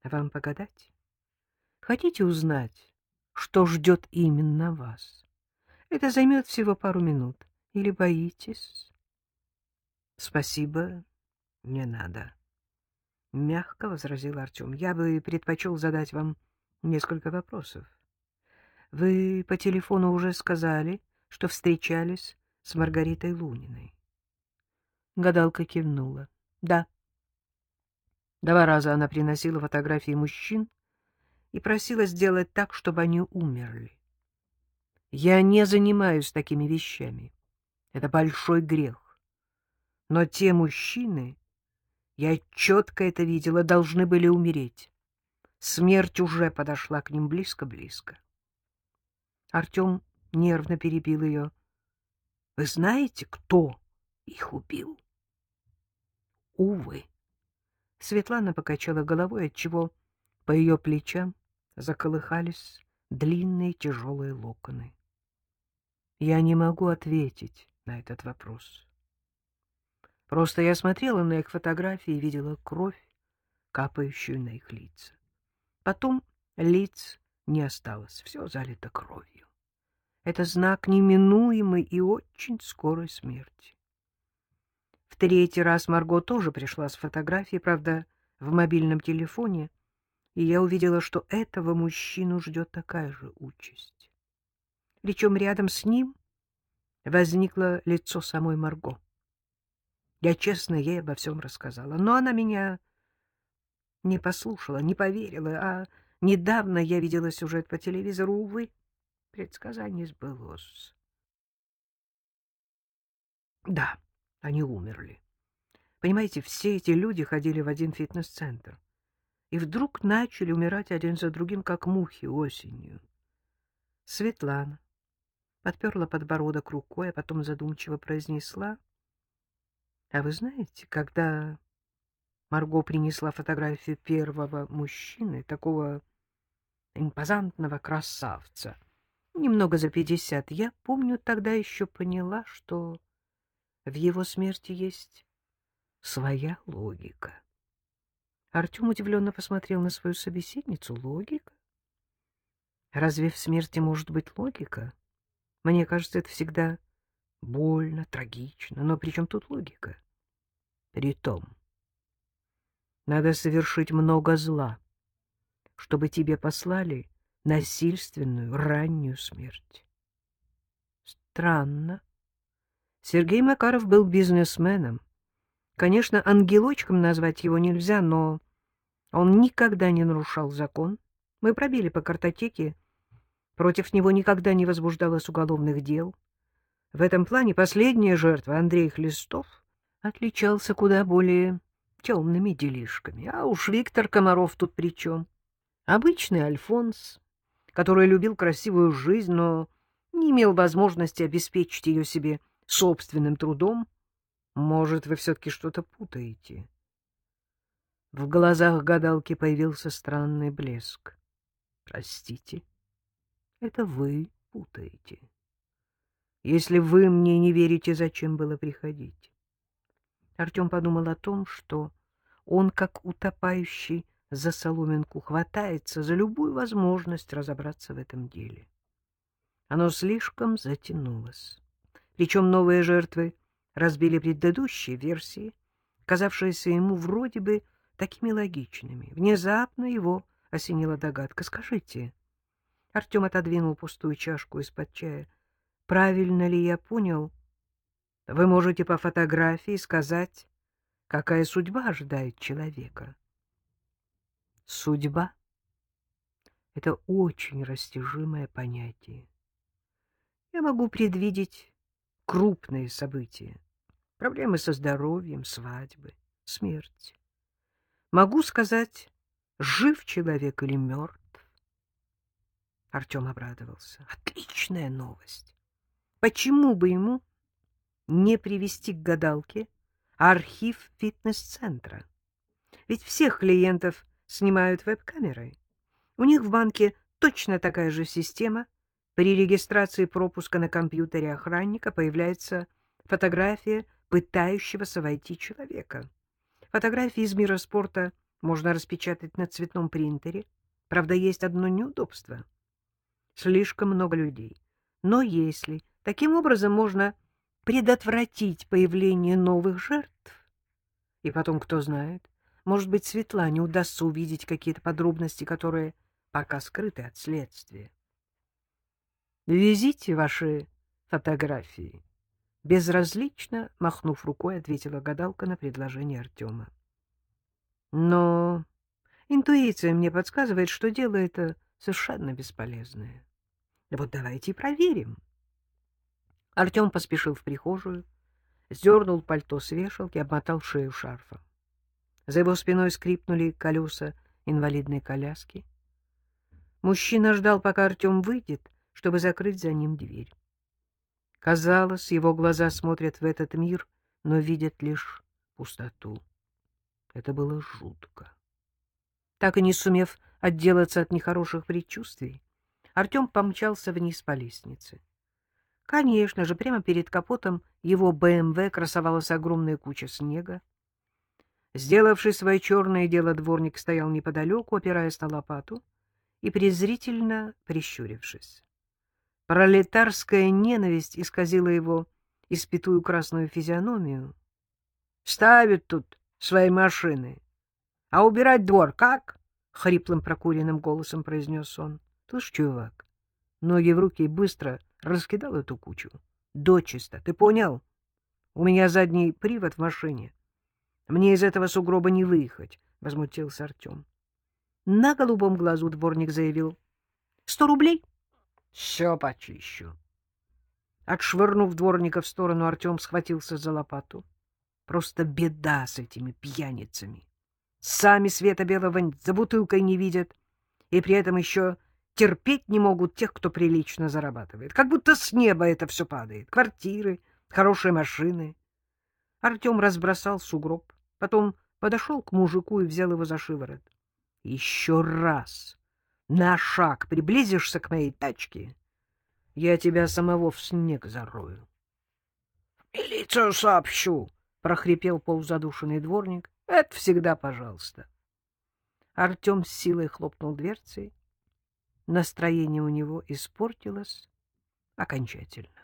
Вам погадать? Хотите узнать, что ждет именно вас? Это займет всего пару минут. Или боитесь? Спасибо, не надо. Мягко возразил Артем. Я бы предпочел задать вам несколько вопросов. Вы по телефону уже сказали, что встречались с Маргаритой Луниной. Гадалка кивнула. Да. 2 раза она приносила фотографии мужчин и просила сделать так, чтобы они умерли. Я не занимаюсь такими вещами. Это большой грех. Но те мужчины, я четко это видела, должны были умереть. Смерть уже подошла к ним близко-близко. Артем нервно перебил ее. — Вы знаете, кто их убил? — Увы. Светлана покачала головой, отчего по ее плечам заколыхались длинные тяжелые локоны. — Я не могу ответить на этот вопрос. Просто я смотрела на их фотографии и видела кровь, капающую на их лица. Потом лиц не осталось, все залито кровью. Это знак неминуемой и очень скорой смерти. В 3-й раз Марго тоже пришла с фотографией, правда, в мобильном телефоне, и я увидела, что этого мужчину ждет такая же участь. Причем рядом с ним возникло лицо самой Марго. Я честно ей обо всем рассказала, но она меня не послушала, не поверила, а недавно я видела сюжет по телевизору, увы, предсказание сбылось. Да, они умерли. Понимаете, все эти люди ходили в один фитнес-центр и вдруг начали умирать один за другим, как мухи осенью. Светлана подперла подбородок рукой, а потом задумчиво произнесла: — А вы знаете, когда Марго принесла фотографию первого мужчины, такого импозантного красавца, немного за 50, я помню, тогда еще поняла, что в его смерти есть своя логика. Артем удивленно посмотрел на свою собеседницу. Логика? Разве в смерти может быть логика? Мне кажется, это всегда больно, трагично. Но при чем тут логика? Притом, надо совершить много зла, чтобы тебе послали насильственную раннюю смерть. Странно. Сергей Макаров был бизнесменом. Конечно, ангелочком назвать его нельзя, но он никогда не нарушал закон. Мы пробили по картотеке, против него никогда не возбуждалось уголовных дел. В этом плане последняя жертва, Андрей Хлестов, отличался куда более темными делишками. А уж Виктор Комаров тут при чем? Обычный Альфонс, который любил красивую жизнь, но не имел возможности обеспечить ее себе собственным трудом. Может, вы все-таки что-то путаете? В глазах гадалки появился странный блеск. Простите, это вы путаете. Если вы мне не верите, зачем было приходить? Артем подумал о том, что он, как утопающий за соломинку, хватается за любую возможность разобраться в этом деле. Оно слишком затянулось. Причем новые жертвы разбили предыдущие версии, казавшиеся ему вроде бы такими логичными. Внезапно его осенила догадка. Скажите, Артем отодвинул пустую чашку из-под чая, правильно ли я понял, вы можете по фотографии сказать, какая судьба ожидает человека? Судьба — это очень растяжимое понятие. Я могу предвидеть крупные события, проблемы со здоровьем, свадьбы, смерть. Могу сказать, жив человек или мертв. Артем обрадовался. Отличная новость. Почему бы ему не привести к гадалке архив фитнес-центра? Ведь всех клиентов снимают веб-камерой. У них в банке точно такая же система. При регистрации пропуска на компьютере охранника появляется фотография пытающегося войти человека. Фотографии из мира спорта можно распечатать на цветном принтере. Правда, есть одно неудобство. Слишком много людей. Но если таким образом можно предотвратить появление новых жертв, и потом, кто знает, может быть, Светлане удастся увидеть какие-то подробности, которые пока скрыты от следствия. «Везите ваши фотографии», — безразлично, махнув рукой, ответила гадалка на предложение Артема. «Но интуиция мне подсказывает, что дело это совершенно бесполезное. Вот давайте проверим». Артем поспешил в прихожую, сдернул пальто с вешалки, обмотал шею шарфом. За его спиной скрипнули колеса инвалидной коляски. Мужчина ждал, пока Артем выйдет, чтобы закрыть за ним дверь. Казалось, его глаза смотрят в этот мир, но видят лишь пустоту. Это было жутко. Так и не сумев отделаться от нехороших предчувствий, Артем помчался вниз по лестнице. Конечно же, прямо перед капотом его БМВ красовалась огромная куча снега. Сделавший свое черное дело, дворник стоял неподалеку, опираясь на лопату и презрительно прищурившись. Пролетарская ненависть исказила его испятую красную физиономию. — Ставят тут свои машины. А убирать двор как? — хриплым прокуренным голосом произнес он. — Слышь, чувак, ноги в руки и быстро раскидал эту кучу. Дочисто, ты понял? У меня задний привод в машине. Мне из этого сугроба не выехать, — возмутился Артем. На голубом глазу дворник заявил: 100 рублей? Все почищу. Отшвырнув дворника в сторону, Артем схватился за лопату. Просто беда с этими пьяницами. Сами света белого за бутылкой не видят, и при этом еще терпеть не могут тех, кто прилично зарабатывает. Как будто с неба это все падает. Квартиры, хорошие машины. Артем разбросал сугроб, потом подошел к мужику и взял его за шиворот. — Еще раз на шаг приблизишься к моей тачке, я тебя самого в снег зарою. — Милицию сообщу, — прохрипел полузадушенный дворник. — Это всегда пожалуйста. Артем с силой хлопнул дверцей. Настроение у него испортилось окончательно.